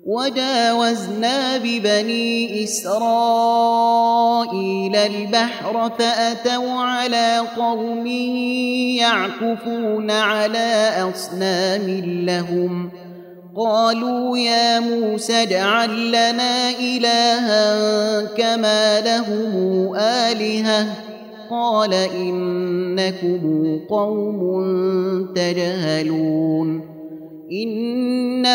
وجاوزنا ببني إسرائيل البحر فأتوا على قوم يعكفون على أصنام لهم قالوا يا موسى اجعل لنا إلها كما لهم آلهة قال إنكم قوم تجهلون إن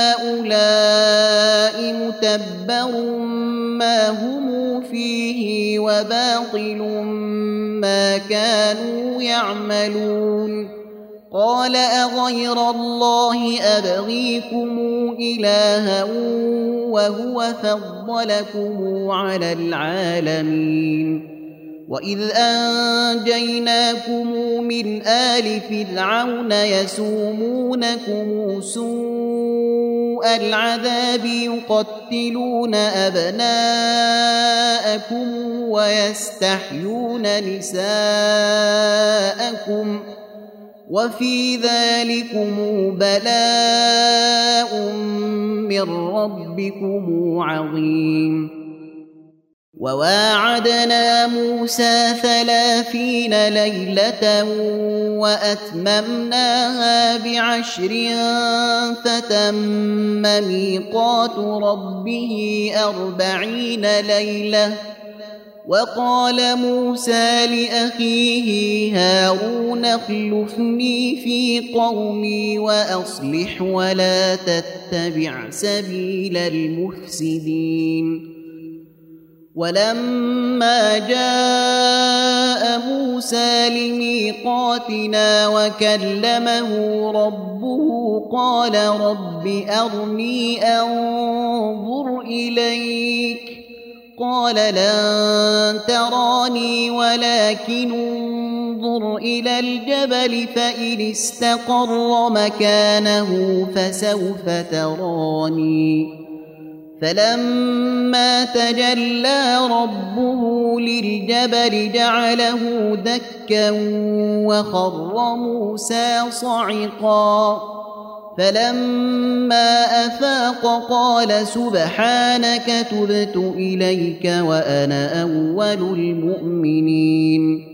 هؤلاء متبر ما هم فيه وباطل ما كانوا يعملون قال أغير الله أبغيكم إلها وهو فضلكم على العالمين وإذ أنجيناكم من آل فرعون يسومونكم سوء العذاب يقتلون أبناءكم ويستحيون نساءكم وفي ذلكم بلاء من ربكم عظيم وواعدنا موسى 30 ليلة وأتممناها ب10 فتم ميقات ربه 40 ليلة وقال موسى لأخيه هارون اخلفني في قومي وأصلح ولا تتبع سبيل المفسدين ولما جاء موسى لميقاتنا وكلمه ربه قال رب أرني أنظر إليك قال لن تراني ولكن انظر إلى الجبل فإن استقر مكانه فسوف تراني فلما تجلى ربه للجبل جعله دكا وخر موسى صعقا فلما أفاق قال سبحانك تبت إليك وأنا أول المؤمنين